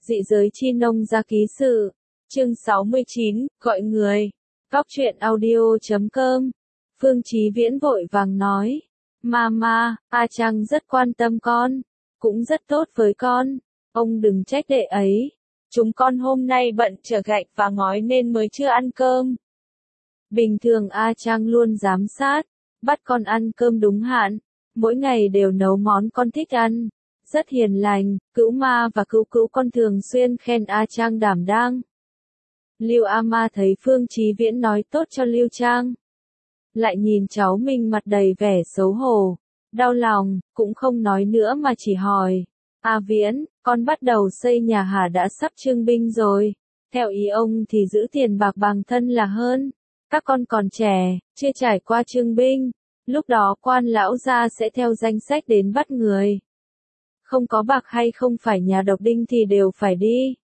Dị giới chi nông gia ký sự. Chương 69, gọi người. Góc truyện audio.com. Phương Chí Viễn vội vàng nói. Mama, A Trăng rất quan tâm con. Cũng rất tốt với con. Ông đừng trách đệ ấy. Chúng con hôm nay bận chở gạch và ngói nên mới chưa ăn cơm. Bình thường A Trăng luôn giám sát, bắt con ăn cơm đúng hạn. Mỗi ngày đều nấu món con thích ăn. Rất hiền lành, Cữu Ma và Cữu Cữu con thường xuyên khen A Trang đảm đang. Lưu A Ma thấy Phương Chí Viễn nói tốt cho Lưu Trang. Lại nhìn cháu mình mặt đầy vẻ xấu hổ, đau lòng, cũng không nói nữa mà chỉ hỏi. A Viễn, con bắt đầu xây nhà hả, đã sắp trưng binh rồi. Theo ý ông thì giữ tiền bạc bằng thân là hơn. Các con còn trẻ, chưa trải qua trưng binh. Lúc đó quan lão gia sẽ theo danh sách đến bắt người. Không có bạc hay không phải nhà độc đinh thì đều phải đi.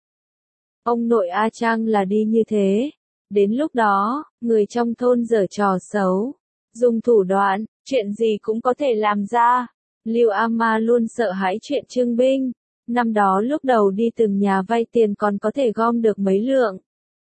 Ông nội A Trang là đi như thế. Đến lúc đó, người trong thôn giở trò xấu, dùng thủ đoạn, chuyện gì cũng có thể làm ra. Lưu A Ma luôn sợ hãi chuyện trưng binh. Năm đó lúc đầu đi từng nhà vay tiền còn có thể gom được mấy lượng.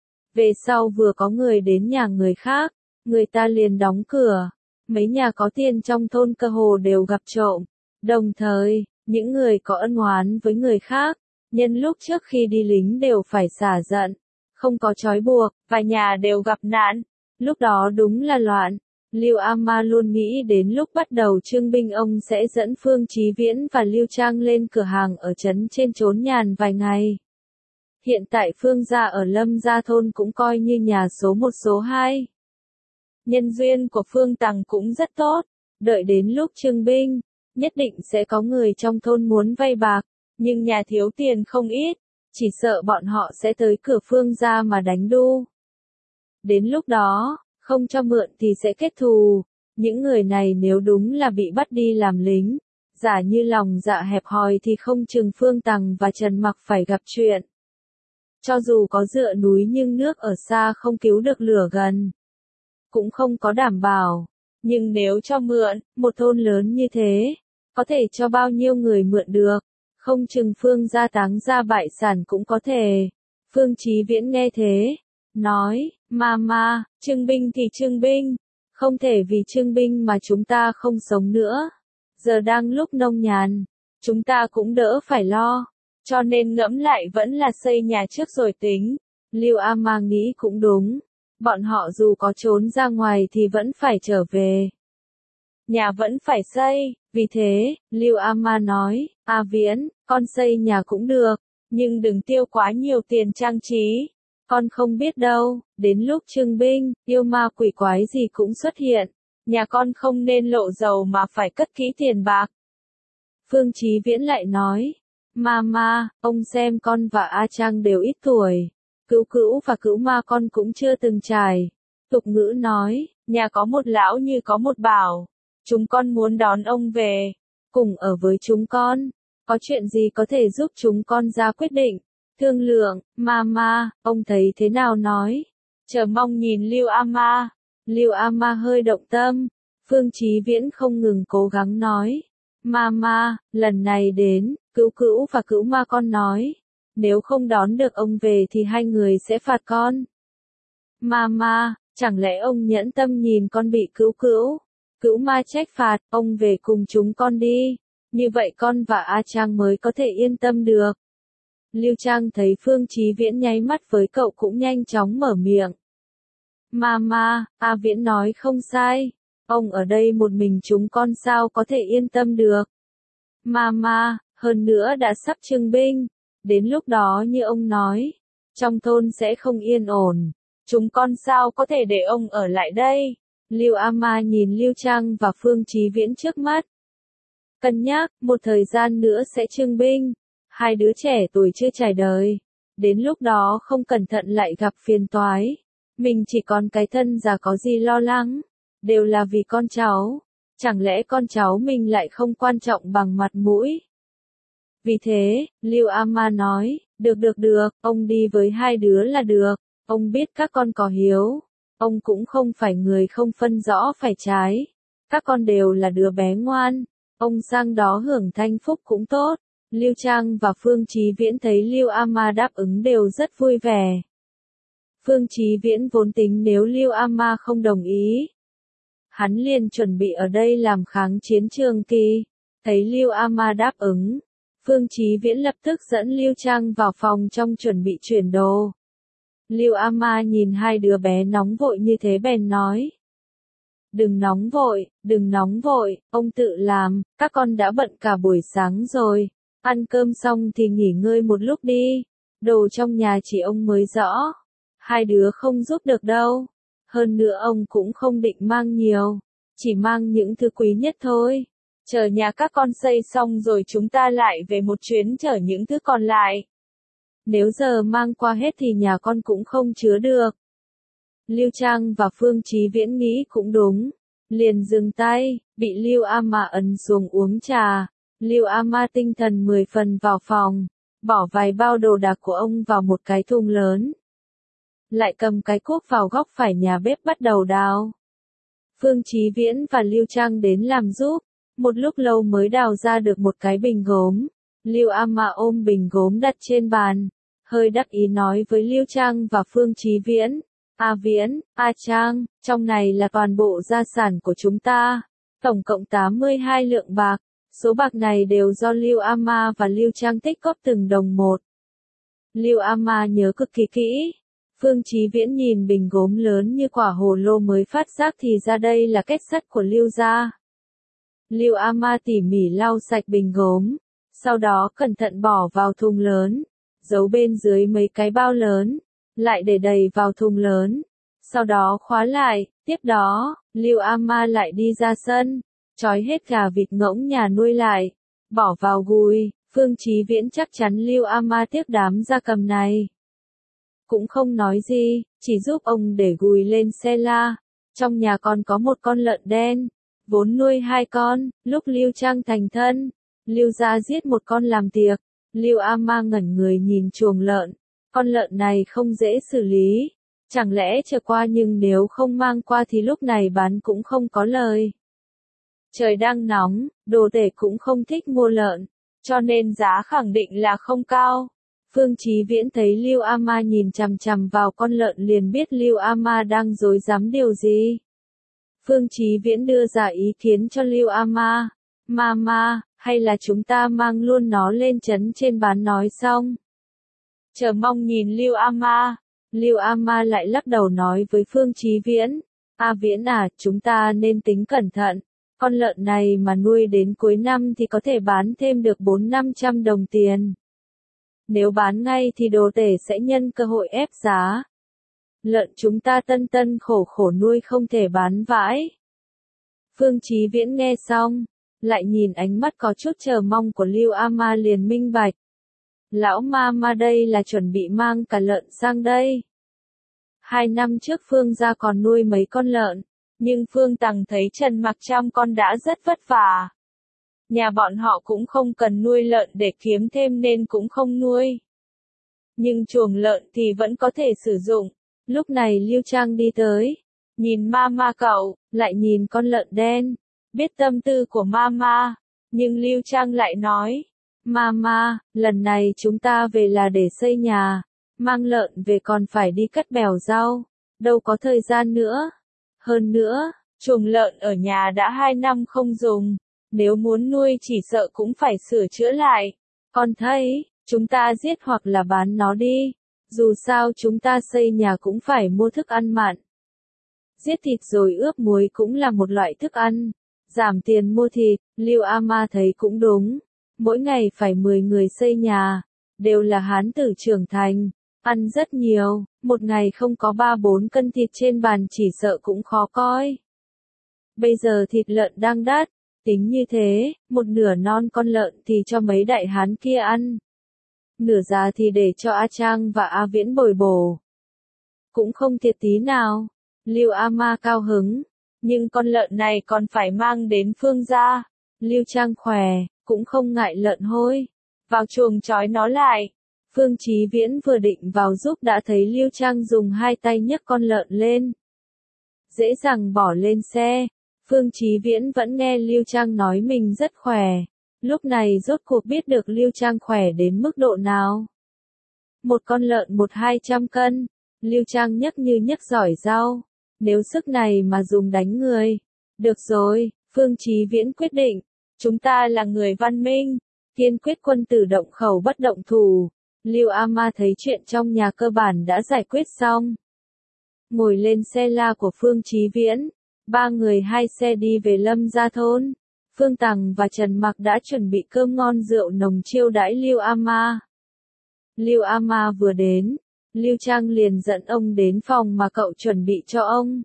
Về sau vừa có người đến nhà người khác, người ta liền đóng cửa. Mấy nhà có tiền trong thôn cơ hồ đều gặp trộm. Đồng thời, những người có ân oán với người khác, nhân lúc trước khi đi lính đều phải xả giận, không có trói buộc, vài nhà đều gặp nạn. Lúc đó đúng là loạn. Lưu A Ma luôn nghĩ đến lúc bắt đầu trưng binh ông sẽ dẫn Phương Chí Viễn và Lưu Trang lên cửa hàng ở trấn trên trốn nhàn vài ngày. Hiện tại Phương gia ở Lâm Gia thôn cũng coi như nhà số 1 số 2. Nhân duyên của Phương Tằng cũng rất tốt, đợi đến lúc trưng binh, nhất định sẽ có người trong thôn muốn vay bạc, nhưng nhà thiếu tiền không ít, chỉ sợ bọn họ sẽ tới cửa Phương gia mà đánh đu. Đến lúc đó, không cho mượn thì sẽ kết thù, những người này nếu đúng là bị bắt đi làm lính, giả như lòng dạ hẹp hòi thì không chừng Phương Tằng và Trần Mặc phải gặp chuyện. Cho dù có dựa núi nhưng nước ở xa không cứu được lửa gần, cũng không có đảm bảo, nhưng nếu cho mượn, một thôn lớn như thế, có thể cho bao nhiêu người mượn được, không chừng Phương gia táng ra bại sản cũng có thể. Phương Chí Viễn nghe thế, nói, Mama, trưng binh thì trưng binh, không thể vì trưng binh mà chúng ta không sống nữa. Giờ đang lúc nông nhàn, chúng ta cũng đỡ phải lo, cho nên ngẫm lại vẫn là xây nhà trước rồi tính. Lưu A Ma nghĩ cũng đúng, bọn họ dù có trốn ra ngoài thì vẫn phải trở về. Nhà vẫn phải xây, vì thế, Lưu A Ma nói, A Viễn, con xây nhà cũng được, nhưng đừng tiêu quá nhiều tiền trang trí. Con không biết đâu, đến lúc trưng binh, yêu ma quỷ quái gì cũng xuất hiện. Nhà con không nên lộ dầu mà phải cất kỹ tiền bạc. Phương Chí Viễn lại nói, Mama, ông xem con và A Trang đều ít tuổi. Cữu Cữu và Cữu Ma con cũng chưa từng trải. Tục ngữ nói, nhà có một lão như có một bảo. Chúng con muốn đón ông về, cùng ở với chúng con. Có chuyện gì có thể giúp chúng con ra quyết định, thương lượng. Mama, ông thấy thế nào nói? Chờ mong nhìn Lưu A Ma. Lưu A Ma hơi động tâm. Phương Chí Viễn không ngừng cố gắng nói. Mama, lần này đến, Cữu Cữu và Cữu Ma con nói, nếu không đón được ông về thì hai người sẽ phạt con. Mama, chẳng lẽ ông nhẫn tâm nhìn con bị Cữu Cữu, Cữu Ma trách phạt, ông về cùng chúng con đi, như vậy con và A Trang mới có thể yên tâm được. Lưu Trang thấy Phương Chí Viễn nháy mắt với cậu cũng nhanh chóng mở miệng. Mama, A Viễn nói không sai, ông ở đây một mình chúng con sao có thể yên tâm được. Mama, hơn nữa đã sắp trưng binh, đến lúc đó như ông nói, trong thôn sẽ không yên ổn, chúng con sao có thể để ông ở lại đây. Lưu A Ma nhìn Lưu Trang và Phương Chí Viễn trước mắt. Cân nhắc, một thời gian nữa sẽ trưng binh, hai đứa trẻ tuổi chưa trải đời, đến lúc đó không cẩn thận lại gặp phiền toái. Mình chỉ còn cái thân già có gì lo lắng, đều là vì con cháu, chẳng lẽ con cháu mình lại không quan trọng bằng mặt mũi. Vì thế, Lưu A Ma nói, được, ông đi với hai đứa là được, ông biết các con có hiếu, ông cũng không phải người không phân rõ phải trái, các con đều là đứa bé ngoan, ông sang đó hưởng thanh phúc cũng tốt, Lưu Trang và Phương Chí Viễn thấy Lưu Ama đáp ứng đều rất vui vẻ. Phương Chí Viễn vốn tính nếu Lưu Ama không đồng ý, hắn liền chuẩn bị ở đây làm kháng chiến trường kỳ. Thấy Lưu Ama đáp ứng, Phương Chí Viễn lập tức dẫn Lưu Trang vào phòng trong chuẩn bị chuyển đồ. Lưu Ama nhìn hai đứa bé nóng vội như thế bèn nói. Đừng nóng vội, ông tự làm, các con đã bận cả buổi sáng rồi. Ăn cơm xong thì nghỉ ngơi một lúc đi. Đồ trong nhà chỉ ông mới rõ. Hai đứa không giúp được đâu. Hơn nữa ông cũng không định mang nhiều. Chỉ mang những thứ quý nhất thôi. Chờ nhà các con xây xong rồi chúng ta lại về một chuyến chở những thứ còn lại. Nếu giờ mang qua hết thì nhà con cũng không chứa được. Lưu Trang và Phương Chí Viễn nghĩ cũng đúng. Liền dừng tay, bị Lưu Ama ấn xuống uống trà. Lưu Ama tinh thần 10 phần vào phòng, bỏ vài bao đồ đạc của ông vào một cái thùng lớn. Lại cầm cái cuốc vào góc phải nhà bếp bắt đầu đào. Phương Chí Viễn và Lưu Trang đến làm giúp, một lúc lâu mới đào ra được một cái bình gốm. Lưu Ama ôm bình gốm đặt trên bàn, hơi đắc ý nói với Lưu Trang và Phương Chí Viễn. A Viễn, A Trang, trong này là toàn bộ gia sản của chúng ta, tổng cộng 82 lượng bạc. Số bạc này đều do Lưu Ama và Lưu Trang tích góp từng đồng một. Lưu Ama nhớ cực kỳ kỹ. Phương Chí Viễn nhìn bình gốm lớn như quả hồ lô mới phát giác thì ra đây là kết sắt của Lưu gia. Lưu Ama tỉ mỉ lau sạch bình gốm, sau đó cẩn thận bỏ vào thùng lớn, giấu bên dưới mấy cái bao lớn, lại để đầy vào thùng lớn, sau đó khóa lại. Tiếp đó, Lưu Ama lại đi ra sân, trói hết gà vịt ngỗng nhà nuôi lại, bỏ vào gùi. Phương Chí Viễn chắc chắn Lưu Ama tiếc đám gia cầm này, cũng không nói gì, chỉ giúp ông để gùi lên xe la. Trong nhà còn có một con lợn đen, vốn nuôi hai con. Lúc Lưu Trang thành thân, Lưu gia giết một con làm tiệc. Lưu Ama ngẩn người nhìn chuồng lợn, con lợn này không dễ xử lý, chẳng lẽ chờ qua, nhưng nếu không mang qua thì lúc này bán cũng không có lời. Trời đang nóng, đồ tể cũng không thích mua lợn, cho nên giá khẳng định là không cao. Phương Chí Viễn thấy Lưu Ama nhìn chằm chằm vào con lợn liền biết Lưu Ama đang dối dám điều gì. Phương Chí Viễn đưa ra ý kiến cho Lưu Ama. Mama, hay là chúng ta mang luôn nó lên trấn trên bán nói xong. Chờ mong nhìn Lưu Ama. Lưu Ama lại lắc đầu nói với Phương Chí Viễn. A Viễn à, chúng ta nên tính cẩn thận. Con lợn này mà nuôi đến cuối năm thì có thể bán thêm được 400-500 đồng tiền. Nếu bán ngay thì đồ tể sẽ nhân cơ hội ép giá. Lợn chúng ta tân khổ khổ nuôi không thể bán vãi. Phương Chí Viễn nghe xong, lại nhìn ánh mắt có chút chờ mong của Lưu Ama liền minh bạch. Lão Mama đây là chuẩn bị mang cả lợn sang đây. 2 năm trước Phương gia còn nuôi mấy con lợn, nhưng Phương Tằng thấy Trần Mặc chăm con đã rất vất vả. Nhà bọn họ cũng không cần nuôi lợn để kiếm thêm nên cũng không nuôi. Nhưng chuồng lợn thì vẫn có thể sử dụng. Lúc này Lưu Trang đi tới, nhìn Mama cậu, lại nhìn con lợn đen, biết tâm tư của Mama, nhưng Lưu Trang lại nói, Mama, lần này chúng ta về là để xây nhà, mang lợn về còn phải đi cắt bèo rau, đâu có thời gian nữa. Hơn nữa, chuồng lợn ở nhà đã 2 năm không dùng, nếu muốn nuôi chỉ sợ cũng phải sửa chữa lại. Con thấy, chúng ta giết hoặc là bán nó đi, dù sao chúng ta xây nhà cũng phải mua thức ăn mặn. Giết thịt rồi ướp muối cũng là một loại thức ăn, giảm tiền mua thịt. Lưu Ama thấy cũng đúng, mỗi ngày phải 10 người xây nhà, đều là hán tử trưởng thành, ăn rất nhiều, một ngày không có 3-4 cân thịt trên bàn chỉ sợ cũng khó coi. Bây giờ thịt lợn đang đắt, tính như thế, một nửa non con lợn thì cho mấy đại hán kia ăn, nửa già thì để cho A Trang và A Viễn bồi bổ. Cũng không thiệt tí nào. Lưu Ama cao hứng, nhưng con lợn này còn phải mang đến Phương gia. Lưu Trang khỏe, cũng không ngại lợn hôi, vào chuồng trói nó lại. Phương Chí Viễn vừa định vào giúp đã thấy Lưu Trang dùng hai tay nhấc con lợn lên, dễ dàng bỏ lên xe. Phương Chí Viễn vẫn nghe Lưu Trang nói mình rất khỏe, Lúc này rốt cuộc biết được Lưu Trang khỏe đến mức độ nào. Một con lợn 100-200 cân, Lưu Trang nhấc như nhấc giỏi rau. Nếu sức này mà dùng đánh người. Được rồi, Phương Chí Viễn quyết định. Chúng ta là người văn minh. Kiên quyết quân tử động khẩu bất động thủ. Lưu A Ma thấy chuyện trong nhà cơ bản đã giải quyết xong. Ngồi lên xe la của Phương Chí Viễn. Ba người hai xe đi về Lâm Gia Thôn. Phương Tằng và Trần Mặc đã chuẩn bị cơm ngon rượu nồng chiêu đãi Lưu A Ma. Lưu A Ma vừa đến, Lưu Trang liền dẫn ông đến phòng mà cậu chuẩn bị cho ông.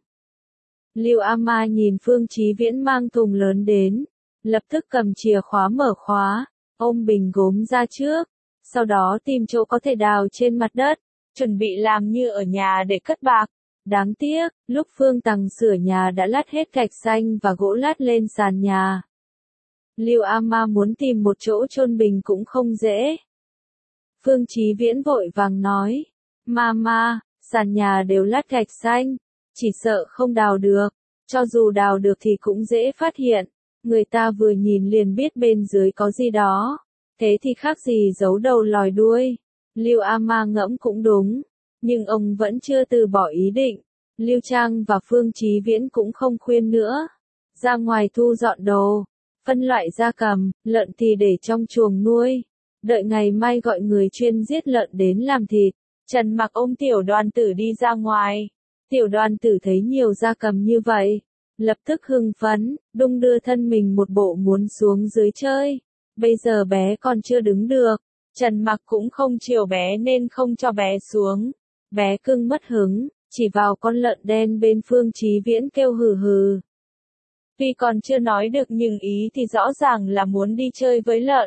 Lưu A Ma nhìn Phương Chí Viễn mang thùng lớn đến, lập tức cầm chìa khóa mở khóa, ôm bình gốm ra trước, sau đó tìm chỗ có thể đào trên mặt đất, chuẩn bị làm như ở nhà để cất bạc. Đáng tiếc, lúc Phương Tằng sửa nhà đã lát hết gạch xanh và gỗ lát lên sàn nhà. Lưu A Ma muốn tìm một chỗ chôn bình cũng không dễ. Phương Chí Viễn vội vàng nói, Mama, sàn nhà đều lát gạch xanh, chỉ sợ không đào được, cho dù đào được thì cũng dễ phát hiện, người ta vừa nhìn liền biết bên dưới có gì đó, thế thì khác gì giấu đầu lòi đuôi. Lưu A Ma ngẫm cũng đúng, nhưng ông vẫn chưa từ bỏ ý định. Lưu Trang và Phương Chí Viễn cũng không khuyên nữa, ra ngoài thu dọn đồ, phân loại gia cầm, lợn thì để trong chuồng nuôi. Đợi ngày mai gọi người chuyên giết lợn đến làm thịt. Trần Mặc ôm Tiểu Đoàn Tử đi ra ngoài. Tiểu Đoàn Tử thấy nhiều gia cầm như vậy, lập tức hưng phấn, đung đưa thân mình một bộ muốn xuống dưới chơi. Bây giờ bé còn chưa đứng được, Trần Mặc cũng không chiều bé nên không cho bé xuống. Bé cưng mất hứng, chỉ vào con lợn đen bên Phương Chí Viễn kêu hừ hừ. Tuy còn chưa nói được nhưng ý thì rõ ràng là muốn đi chơi với lợn.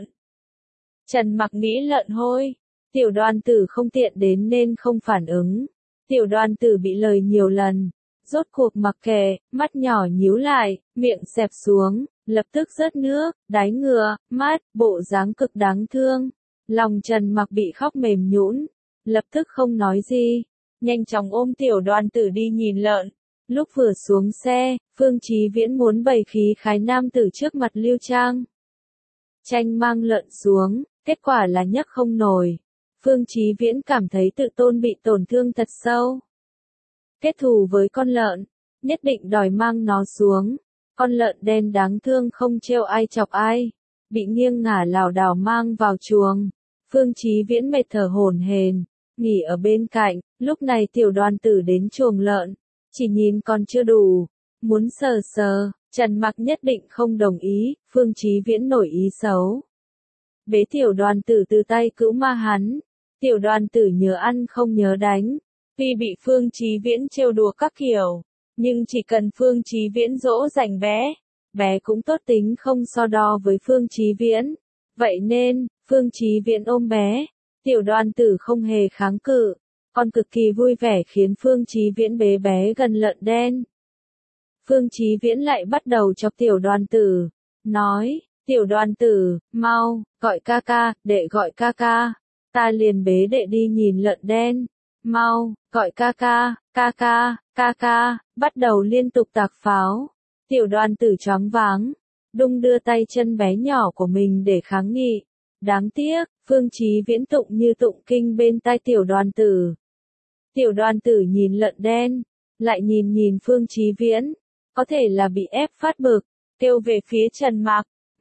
Trần Mặc nghĩ lợn hôi, Tiểu Đoàn Tử không tiện đến nên không phản ứng. Tiểu Đoàn Tử bị lời nhiều lần, rốt cuộc mặc kệ, mắt nhỏ nhíu lại, miệng xẹp xuống, lập tức rớt nước, đáy ngựa, mát, bộ dáng cực đáng thương. Lòng Trần Mặc bị khóc mềm nhũn, lập tức không nói gì, nhanh chóng ôm Tiểu Đoàn Tử đi nhìn lợn. Lúc vừa xuống xe, Phương Chí Viễn muốn bày khí khái nam tử trước mặt Lưu Trang. Tranh mang lợn xuống, kết quả là nhấc không nổi. Phương Chí Viễn cảm thấy tự tôn bị tổn thương thật sâu. Kết thù với con lợn, nhất định đòi mang nó xuống. Con lợn đen đáng thương không trêu ai chọc ai, bị nghiêng ngả lảo đảo mang vào chuồng. Phương Chí Viễn mệt thở hổn hển, nghỉ ở bên cạnh. Lúc này Tiểu Đoàn Tử đến chuồng lợn, chỉ nhìn còn chưa đủ, muốn sờ sờ. Trần Mặc nhất định không đồng ý, Phương Chí Viễn nổi ý xấu. Bế Tiểu Đoàn Tử từ tay cữu ma hắn. Tiểu Đoàn Tử nhớ ăn không nhớ đánh. Tuy bị Phương Chí Viễn trêu đùa các kiểu, nhưng chỉ cần Phương Chí Viễn dỗ dành bé, bé cũng tốt tính không so đo với Phương Chí Viễn. Vậy nên, Phương Chí Viễn ôm bé, Tiểu Đoàn Tử không hề kháng cự, còn cực kỳ vui vẻ khiến Phương Chí Viễn bế bé gần lợn đen. Phương Chí Viễn lại bắt đầu chọc Tiểu Đoàn Tử, nói, Tiểu Đoàn Tử, mau, gọi ca ca, đệ gọi ca ca, ta liền bế đệ đi nhìn lợn đen, mau, gọi ca ca, ca ca, ca ca, bắt đầu liên tục tạc pháo. Tiểu Đoàn Tử choáng váng, đung đưa tay chân bé nhỏ của mình để kháng nghị. Đáng tiếc, Phương Chí Viễn tụng như tụng kinh bên tai Tiểu Đoàn Tử. Tiểu Đoàn Tử nhìn lợn đen, lại nhìn Phương Chí Viễn, có thể là bị ép phát bực, kêu về phía Trần Mặc,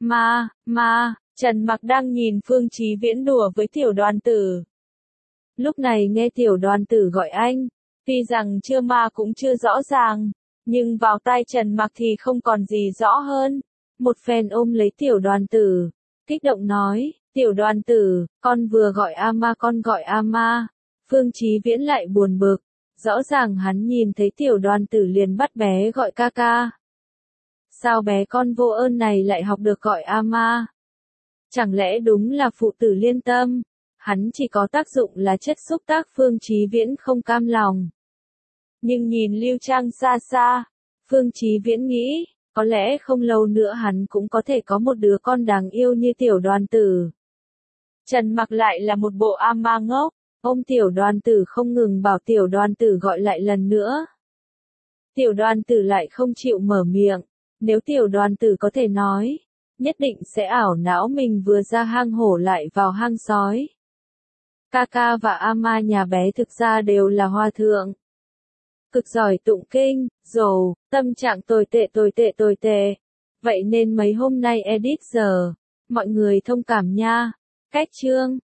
ma, Trần Mặc đang nhìn Phương Chí Viễn đùa với Tiểu Đoàn Tử. Lúc này nghe Tiểu Đoàn Tử gọi anh, tuy rằng chưa ma cũng chưa rõ ràng, nhưng vào tai Trần Mặc thì không còn gì rõ hơn. Một phen ôm lấy Tiểu Đoàn Tử, kích động nói, Tiểu Đoàn Tử, con vừa gọi ama con gọi ama. Phương Chí Viễn lại buồn bực, rõ ràng hắn nhìn thấy Tiểu Đoàn Tử liền bắt bé gọi ca ca. Sao bé con vô ơn này lại học được gọi ama? Chẳng lẽ đúng là phụ tử liên tâm? Hắn chỉ có tác dụng là chất xúc tác. Phương Chí Viễn không cam lòng. Nhưng nhìn Lưu Trang xa xa, Phương Chí Viễn nghĩ, có lẽ không lâu nữa hắn cũng có thể có một đứa con đáng yêu như Tiểu Đoàn Tử. Trần Mặc lại là một bộ ama ngốc, ôm Tiểu Đoàn Tử không ngừng bảo Tiểu Đoàn Tử gọi lại lần nữa. Tiểu Đoàn Tử lại không chịu mở miệng, nếu Tiểu Đoàn Tử có thể nói, nhất định sẽ ảo não mình vừa ra hang hổ lại vào hang sói. Kaka và Ama nhà bé thực ra đều là hòa thượng. Cực giỏi tụng kinh, dồ, tâm trạng tồi tệ. Vậy nên mấy hôm nay edit giờ, mọi người thông cảm nha. Cách chương